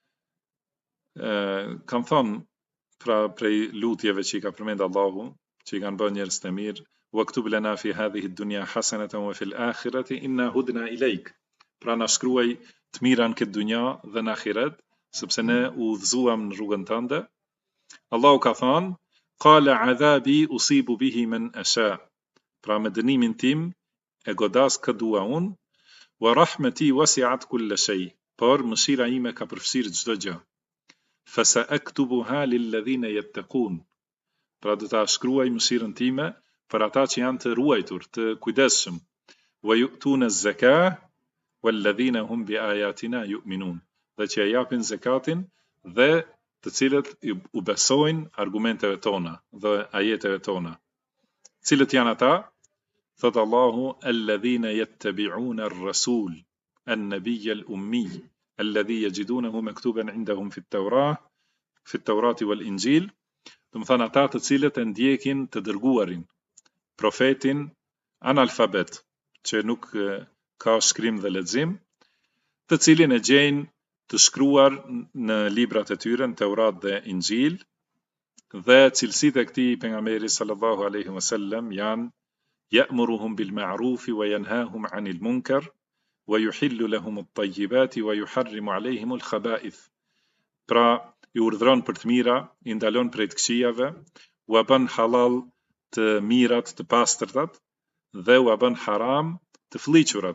kanë thënë pra prej lutjeve që i ka përmend Allahu, që i kanë bërë njerëz të mirë, waktub lana fi hadhihi ad-dunya hasanatan wa fil akhirati inna hudna ilayk. Pra na shkruaj të mira në këtë dunja dhe në ahiret, sepse ne u udhëzuam në rrugën tënde. Allahu ka thënë, qala adhabi usibu bihi man asha. Pra me dënimin tim e godas kë dua unë, wa rahmeti wasi'at kulla shay. Por mëshira ime ka përfshirë çdo gjë. Fa sa'aktubuha lil ladhina yattaqun. pra do ta shkruaj mëshirën time për ata që janë të ruajtur, të kujdesshëm. Wa yu'tuna az-zakah walladhina hum bi ayatina yu'minun. Dhe që e japin zakatin dhe të cilët u besojnë argumenteve tona dhe ajeteve tona. Cilët janë ata? Thot Allahu, alladhina yattabi'una ar-rasul an-nabiyya al-ummi alladhi yajidunahu maktuban 'indahum fi at-Taurati wal-Injil. Do të thonë ata të cilët e ndjekin të dërguarin, profetin analfabet, që nuk ka shkrim dhe lexim, të cilin e gjejnë të shkruar në librat e tyre, në Teurat dhe Injil, dhe cilësitë e këtij pejgamberi sallallahu alaihi wasallam janë ya'muruhum bil ma'rufi wa yanhahum 'anil munkar wa yuhillu lahum at-tayyibati wa yuharrimu 'alayhim al-khaba'ith. Pra i urdhron për të mira, i ndalon prej të këqijave, u bën halal të mirat, të pastërtat, dhe u bën haram të fliqurat.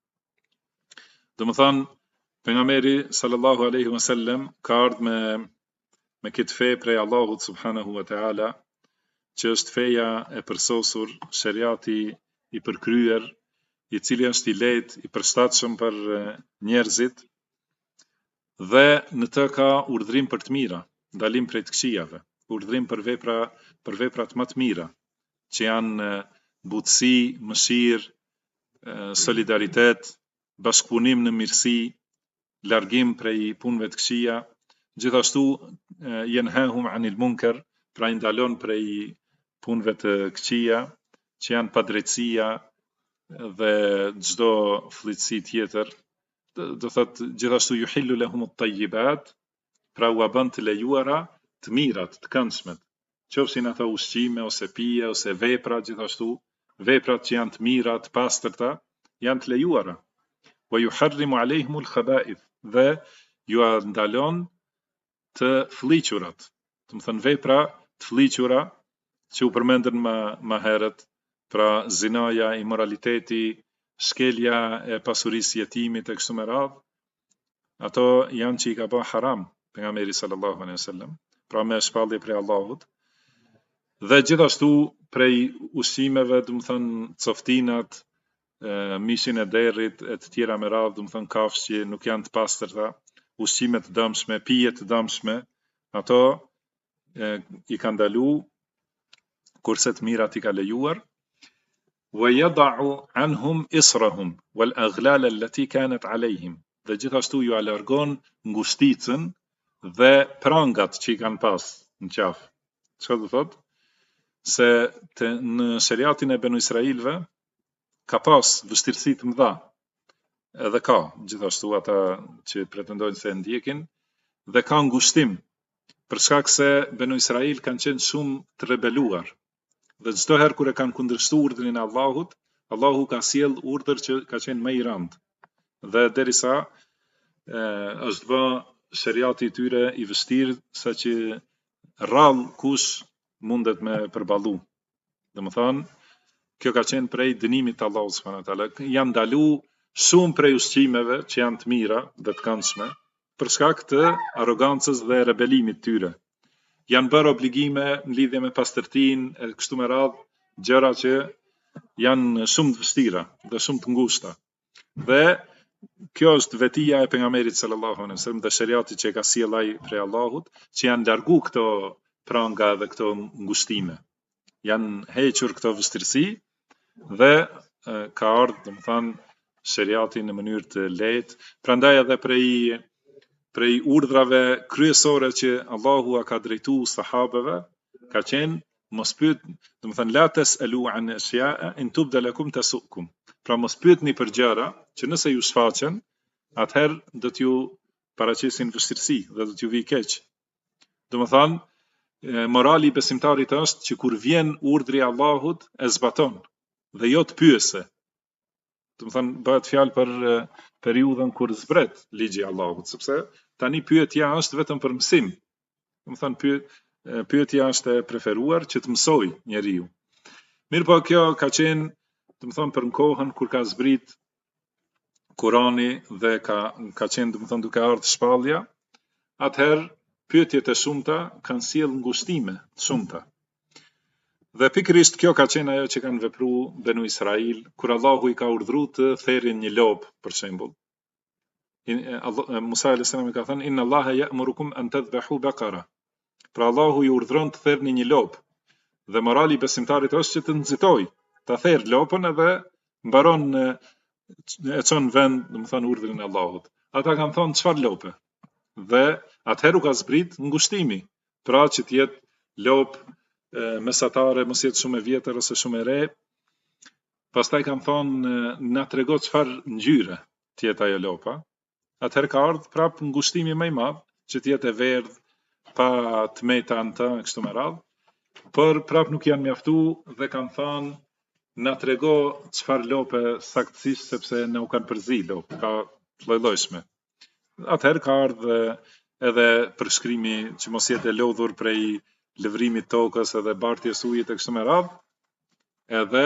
Do të thonë pejgamberi sallallahu alaihi wasallam ka ardhur me këtë fe prej Allahut subhanahu wa taala, që është feja e përsosur, shariati i përkryer, i cili është i lehtë, i përshtatshëm për njerëzit, dhe në të ka urdhrim për të mira, ndalim prej të këqijave, urdhrim për veprat më të mira, që janë butësi, mëshirë, solidaritet, bashkëpunim në mirësi, largim prej punëve të këqija, gjithashtu yanhahum 'anil munkar, pra i ndalon prej punëve të këqija, që janë padrejtësia dhe çdo fllitësi tjetër. Do thot gjithashtu yuhillu lahum at-tayyibat, pra u bën të lejuara të mirat, të këndshmet, qofshin ato ushqime ose pije ose vepra, gjithashtu veprat që janë të mira, të pastërta, janë të lejuara. Wa yuharrimu 'alayhim al-khaba'ith, dhe ju ndalon të fliqurat, do të thënë vepra të fliqura që u përmendën më herët, pra zinaja, imoraliteti, shkelja e pasurisë jetimit e kështu me radhë, ato janë që i ka bërë haram pejgamberi sallallahu alaihi wasallam, pra me shpallje prej Allahut. Dhe gjithashtu prej ushqimeve, do të thënë coftinat, mishin e derrit e të tjera me radhë, do të thënë kafshë që nuk janë të pastërta, ushqime të dëmshme, pije të dëmshme, ato i ka ndalu, kurse të mirat i ka lejuar. Wa yad'u anhum israhum wal aghlal allati kanat alayhim, dhe gjithashtu ju alargon ngushticën dhe prangat që i kanë pas në qaf. Çfarë do thot? Se në shariatin e Banu Israilve ka pas vështirësi të mëdha, edhe ka gjithashtu ata që pretendojnë se ndjekin, dhe ka ngushtim, për shkak se Banu Israil kanë qenë shumë të rebeluar, dhe çdo herë kur e kanë kundërshtuar urdhrin e Allahut, Allahu ka sjell urdhër që ka qenë më i rëndë, dhe derisa është bë shariati i tyre i vështirë, sa që rrallë kush mundet me përballu. Domethënë, kjo ka qenë prej dënimit të Allahut subhanahu wa taala. Janë ndalu shumë prej ushqimeve që janë të mira dhe të këndshme, për shkak të arrogancës dhe rebelimit tyre. Janë bërë obligime në lidhje me pastërtinë e kështu me radhë, gjëra që janë shumë të vështira dhe shumë të ngushta. Dhe kjo është vetia e pejgamberit sallallahu alaihi wasallam dhe shariati që ka sjell ai prej Allahut, që janë largu këto pranga dhe këto ngushtime. Janë hequr këto vështirësi dhe ka ardhur, domethënë, shariati në mënyrë të lehtë. Prandaj edhe prej urdhrave kryesore që Allahu a ka drejtuar sahabeve ka qenë mos pyet, domethënë la tasalu an asya'a in tubda lakum tasukum. Pra mos pyetni për gjëra që nëse ju shfaqen, atëherë do t'ju paraqesin vështirësi dhe do t'ju vijë keq. Domethënë, morali i besimtarit është që kur vjen urdhri i Allahut e zbaton dhe jo të pyese. Domethënë bëhet fjalë për periudhën kur zbret ligji i Allahut, sepse tani pyetja është vetëm për mësim. Domethënë pyetja është e preferuar që të mësoj njeriu. Mirë po kjo ka qenë, domethënë për në kohën kur ka zbrit Kurani dhe ka qenë, domethënë, duke ardhur shpallja, atëherë pyetjet e shumta kanë sjell ngushtime të shumta. Dhe pikërisht kjo ka qenë ajo që kanë vepruar Benu Israil kur Allahu i ka urdhëruar të therrin një lop, për shembull. Musa alayhis salam i ka thënë inna Allaha ya'murukum an tadhbahu baqara. Pra Allahu ju urdhëron të therrni një lop. Dhe morali i besimtarit është që të nxitoj, ta therr lopën edhe mbaron e çon vend, domethënë urdhrin e Allahut. Ata kanë thonë çfarë lope? Dhe atëherë u ka zbrit ngushtimi, pra që të jetë lop mesatare, mos jetë shumë e vjetër ose shumë e re. Pastaj kanë thonë na trego çfarë ngjyre të jetë ajo lopa. Atëherë ka ardhur prap ngushtimi më i madh, që të jetë e verdh, pa tmeta në të, kështu me radhë. Por prap nuk janë mjaftuar dhe kanë thënë na trego çfarë lope saktësisht, sepse ne u kanë përzi lopë, ka lloj-llojshme. Atëherë ka ardhur edhe përshkrimi që mos jetë e lodhur prej lëvrimit tokës edhe bartjes ujit e kështu me radhë. Edhe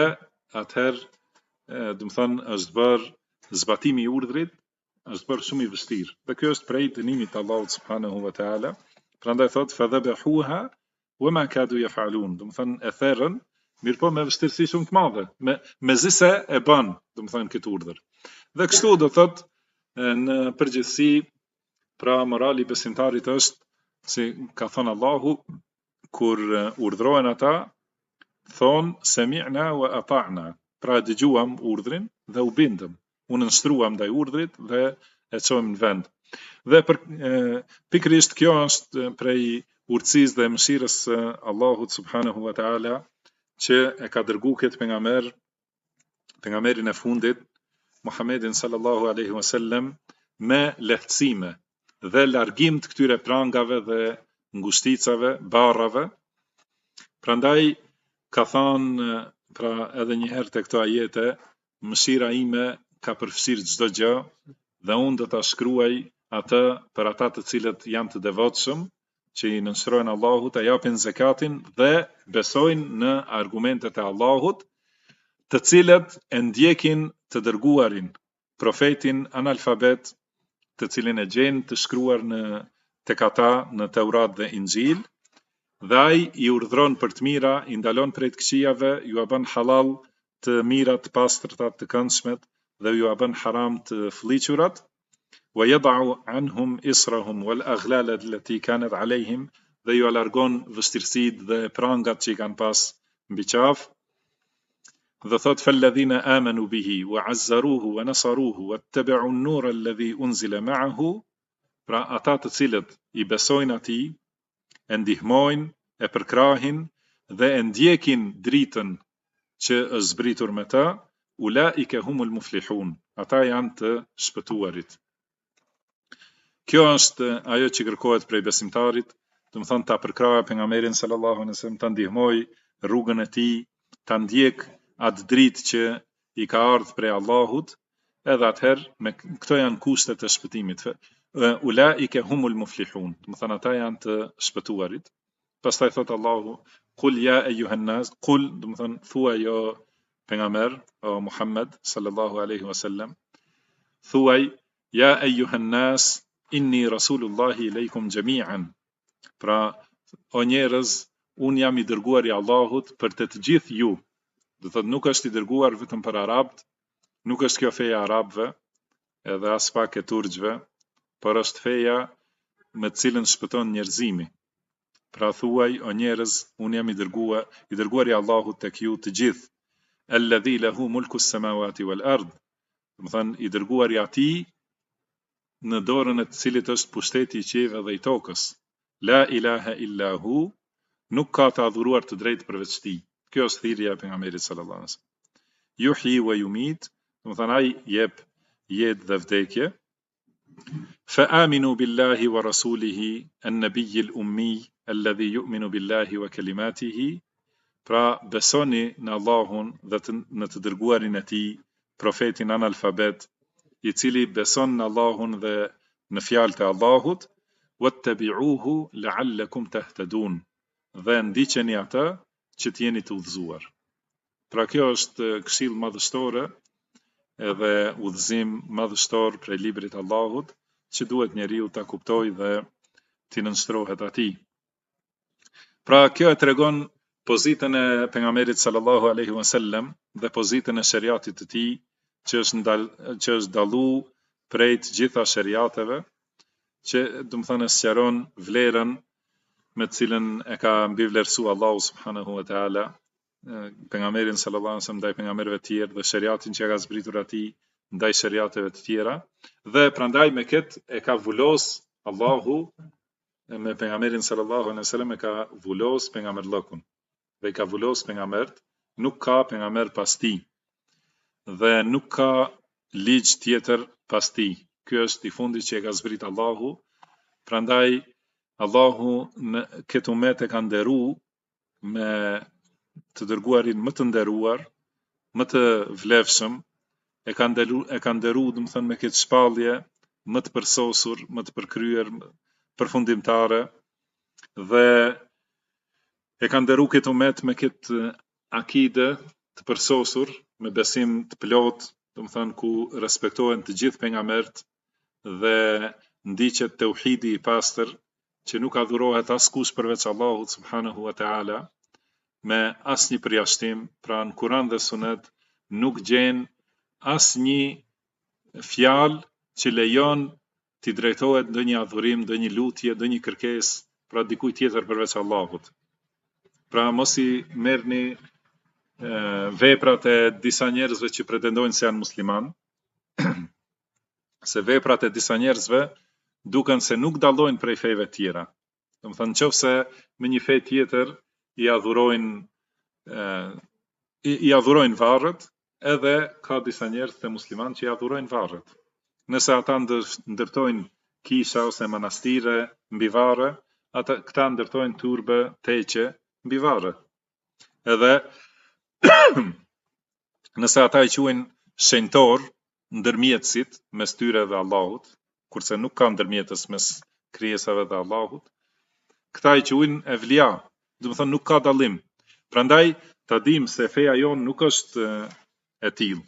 atëherë domethënë është bërë zbatimi i urdhrit, është bërë shumë i vështirë. Dhe kjo është prej dënimit të Allahut subhanahu wa taala. Prandaj thotë fadhabahuha wama kadu yafalun. Domethënë e therrën, mirëpo me vështirësi shumë të madhe, mezi se e bën, domethënë këtë urdhër. Dhe kështu do thotë në përgjithësi, pra morali besimtarit është si ka thënë Allahu kur urdhrohen ata, thonë sami'na wa ata'na. Pra dëgjuam urdhrin dhe u bindëm. U nënshtruam ndaj urdhrit dhe e çojmë në vend. Dhe pikërisht kjo është prej urtësisë dhe mëshirës së Allahut subhanahu wa taala që e ka dërguar këtë pejgamberin e fundit, Muhammedin sallallahu alaihi wasallam, me lehtësime dhe largim të këtyre prangave dhe ngushticave, barrave. Prandaj ka thënë, pra edhe një herë te këto ajete, mëshira ime ka përfshirë çdo gjë dhe unë do ta shkruaj atë për ata të cilët janë të devotshëm, që i nënshtrojnë Allahut, e japin zakatin dhe besojnë në argumentet e Allahut, të cilët e ndjekin të dërguarin, profetin analfabet, të cilin e gjejnë të shkruar tek ata në Teurat dhe Injil, dhe ai i urdhron për të mira, i ndalon prej të këqijave, ju a bën halal të mirat, të pastërtat, të këndshmet, dhe ju a bën haram të fëlliqurat, wa yad'u anhum israhum wal aghlal allati kanat alehim, dhe ju largon vështirësitë dhe prangat që i kanë pas mbi qaf. Dhe thot falladhina amanu bihi wa azzaruhu wa nasaruhu wattabi'u an-nura alladhi unzila ma'ahu, pra ata të cilët i besojnë atij, e ndihmojnë, e përkrahin dhe e ndjekin dritën që është zbritur me ta, ulaike humul muflihun, ata janë të shpëtuarit. Kjo është ajo që kërkohet prej besimtarit, do të thonë ta përkrahë pejgamberin sallallahu alaihi wasallam, ta ndihmoj rrugën e tij, ta ndjek atë dritë që i ka ardhur prej Allahut, edhe atëherë me këto janë kushtet e shpëtimit. Ulaike humul muflihun, do të thonë ata janë të shpëtuarit. Pastaj thot Allahu, qul ya ayyuhan nas, qul, do të thonë thuaj o pejgamber, o Muhammed sallallahu alaihi wasallam, thuaj ya ayyuhan nas inni rasulullahi ileikum jami'an. Pra o njerëz, un jam i dërguar i Allahut për të gjithë ju. Do thotë nuk është i dërguar vetëm për arabët, nuk është kjo feja arabëve, edhe as pak e turqve, por është feja me të cilën shpëton njerëzimi. Pra thuaj o njerëz, un jam i dërguar i Allahut tek ju të gjithë. Alladhi lahu mulku as-samawati wal ard. Do të thonë i dërguar i atij në dorën e të cilit është pushteti i qiellit dhe i tokës. La ilaha illa hu, nuk ka të adhuruar të drejtë përveç tij. Kjo është thirrja e pejgamberit sallallahu alaihi wasallam. Yuhyi wa yumit, do të thonë ai jep jetë dhe vdekje. Fa aminu billahi wa rasulihi an-nabiy al-ummi alladhi yu'minu billahi wa kalimatihi. Pra besoni në Allahun dhe në të dërguarin e tij, profetin analfabet, i cili beson në Allahun dhe në fjalët e Allahut, wattabi'uhu la'allakum tahtadun, dhe ndiqeni atë që të jeni të udhëzuar. Pra kjo është këshill madhështore edhe udhëzim madhështor prej librit të Allahut, që duhet njeriu ta kuptojë dhe t'i nënshtrohet atij. Pra kjo e tregon pozitën e pejgamberit sallallahu alaihi wasallam dhe pozitën e shariatit të tij që është dallu prej të gjitha shariateve, që do të thonë sqaron vlerën me të cilën e ka mbivlerësu Allahu subhanahu wa taala pejgamberin sallallahu alaihi wasallam ndaj pejgamberëve të tjerë dhe shariatin që ka zbritur atij ndaj shariateve të tjera, dhe prandaj me këtë e ka vulos Allahu me pejgamberin sallallahu alaihi wasallam, e ka vulos pejgamberllokun dhe i ka vulos pejgambert, nuk ka pejgamber pas tij dhe nuk ka ligj tjetër pas tij. Ky është i fundit që e ka zbrit Allahu. Prandaj Allahu në këtë umet e ka nderu me të dërguarin më të nderuar, më të vlefshëm, e ka nderu do të thënë me këtë shpallje më të përsosur, më të përkryer, përfundimtare, dhe e ka nderu këtë umet me këtë akide të përsosur, me besim të plot, do të thënë ku respektohen të gjithë pejgamberët dhe ndiqet tauhidi i pastër, që nuk adhurohet askush përveç Allahut subhanahu wa taala, me asnjë përjashtim. Pra në Kur'an dhe Sunet nuk gjen asnjë fjalë që lejon t'i drejtohet ndonjë adhurim, ndonjë lutje, ndonjë kërkesë pra dikujt tjetër përveç Allahut. Pra mos i merrni veprat e disa njerëzve që pretendojnë se janë musliman, se veprat e disa njerëzve duken se nuk dallojnë prej feve tjera. Do të thënë nëse me një fe tjetër i adhurojnë varret, edhe ka disa njerëz të musliman që i adhurojnë varret. Nëse ata ndërtojnë kisha ose manastire mbi varre, këta ndërtojnë turbe, teqe mbi varre. Edhe nëse ata i quajnë shenjtor, ndërmjetësit mes tyre dhe Allahut, kurse nuk ka ndërmjetës mes krijesave dhe Allahut, këta i quajnë evlia, do të thonë nuk ka dallim. Prandaj ta dim se feja jon nuk është e tillë.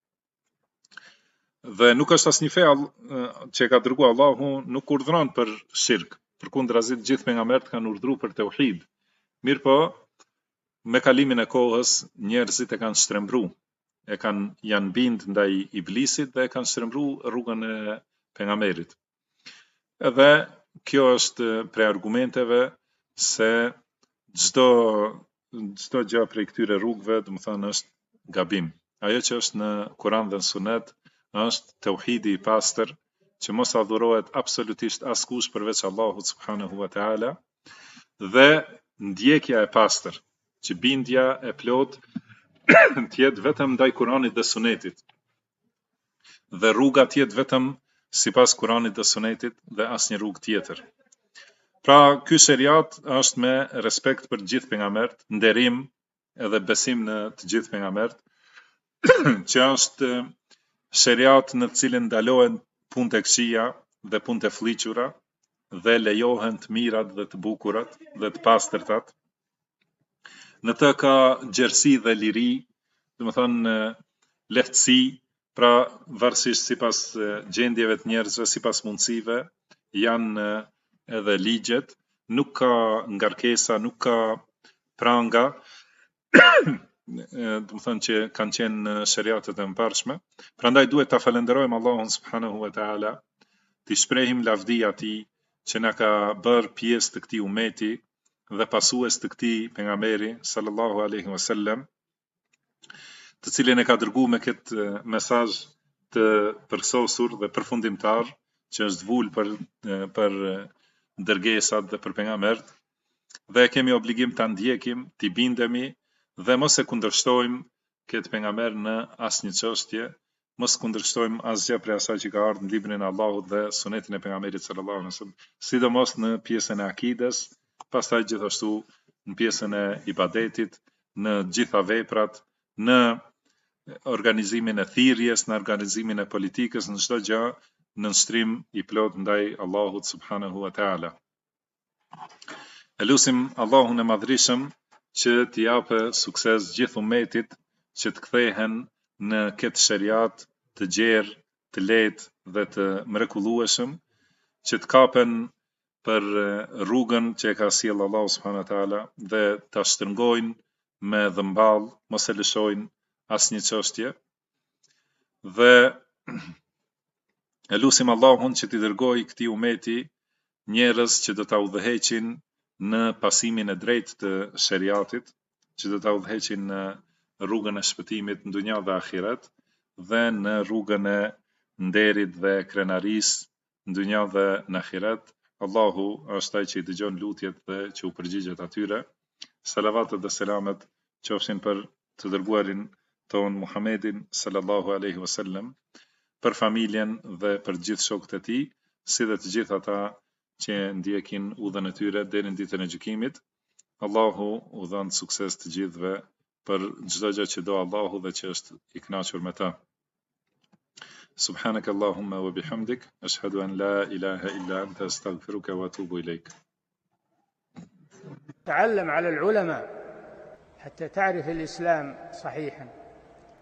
Dhe nuk është asnjë fe që ka dërguar Allahu nuk urdhëron për shirk. Përkundrazi të gjithë pejgamberët kanë urdhëruar për tauhid. Mirpo me kalimin e kohës njerëzit e kanë shtrembruar, janë bind ndaj iblisit dhe e kanë shtrembruar rrugën e pejgamberit. Edhe kjo është prej argumenteve se çdo gjë prej këtyre rrugëve, do të thënë, është gabim. Ajo që është në Kur'an dhe në Sunet është tauhidi i pastër, që mos adhurohet absolutisht askush përveç Allahut subhanahu wa taala, dhe ndjekja e pastër, që bindja e plot të jetë vetëm ndaj Kur'anit dhe Sunetit, dhe rruga të jetë vetëm sipas Kur'anit dhe Sunetit dhe asnjë rrugë tjetër. Pra ky shariat është me respekt për të gjithë pejgamberët, nderim edhe besim në të gjithë pejgamberët, që është shariat në të cilën ndalohen punët e këqija dhe punët e fllihura dhe lejohen të mirat dhe të bukurat dhe të pastërtat. Në të ka gjerësi dhe liri, do të thonë lehtësi, pra varësisht sipas gjendjeve të njerëzve, sipas mundësive, janë edhe ligjet, nuk ka ngarkesa, nuk ka pranga, do të thonë që kanë qenë në shariatet e mëparshme. Prandaj duhet ta falenderojmë Allahun subhanahu wa taala, t'i shprehim lavdi atij që na ka bërë pjesë të këtij umeti dhe pasues të këtij pejgamberi sallallahu alaihi wasallam, të cilin e ka dërguar me këtë mesazh të përsosur dhe përfundimtar, që është vul për dërgesat dhe për pejgamberët, dhe kemi obligim ta ndjekim, t'i bindemi dhe mos e kundërshtojmë këtë pejgamber në asnjë çështje, mos kundërshtojmë asgjë prej asaj që ka ardhur në librin e Allahut dhe sunetin e pejgamberit sallallahu alaihi wasallam, sidomos në pjesën e akides, pastaj gjithashtu në pjesën e ibadetit, në gjitha veprat, në organizimin e thirrjes, në organizimin e politikës, në çdo gjë, në nënshtrim i plot ndaj Allahut subhanahu wa taala. Elusim Allahun e Madhrishëm që t'i japë sukses gjithë umetit që të kthehen në këtë shariat të gjerë, të lehtë dhe të mrekullueshëm, që të kapen për rrugën që e ka sjellë Allahu subhanahu wa taala dhe ta shtrëngojnë me dhëmball, mos e lëshojnë asnjë çështje. Dhe e lutim Allahun që t'i dërgojë këtij umeti njerëz që do ta udhëheqin në pasimin e drejtë të shariatit, që do ta udhëheqin në rrugën e shpëtimit në dunja dhe ahiret, dhe në rrugën e nderit dhe krenarisë në dunja dhe në ahiret. Allahu është ai që i dëgjon lutjet dhe që u përgjigjet atyre. Salavatet dhe selamet qofshin për të dërguarin ton Muhammedin sallallahu alaihi wasallam, për familjen dhe për gjithë shokët e tij, si dhe të gjithë ata që ndjekin udhën e tyre deri në ditën e gjykimit. Allahu u dhon sukses të gjithëve për çdo gjë që do Allahu dhe që është i kënaqur me ta. Subhanak Allahumma wa bihamdik, ashhadu an la ilaha illa anta astaghfiruka wa atubu ilaik. تعلم على العلماء حتى تعرف الإسلام صحيحا.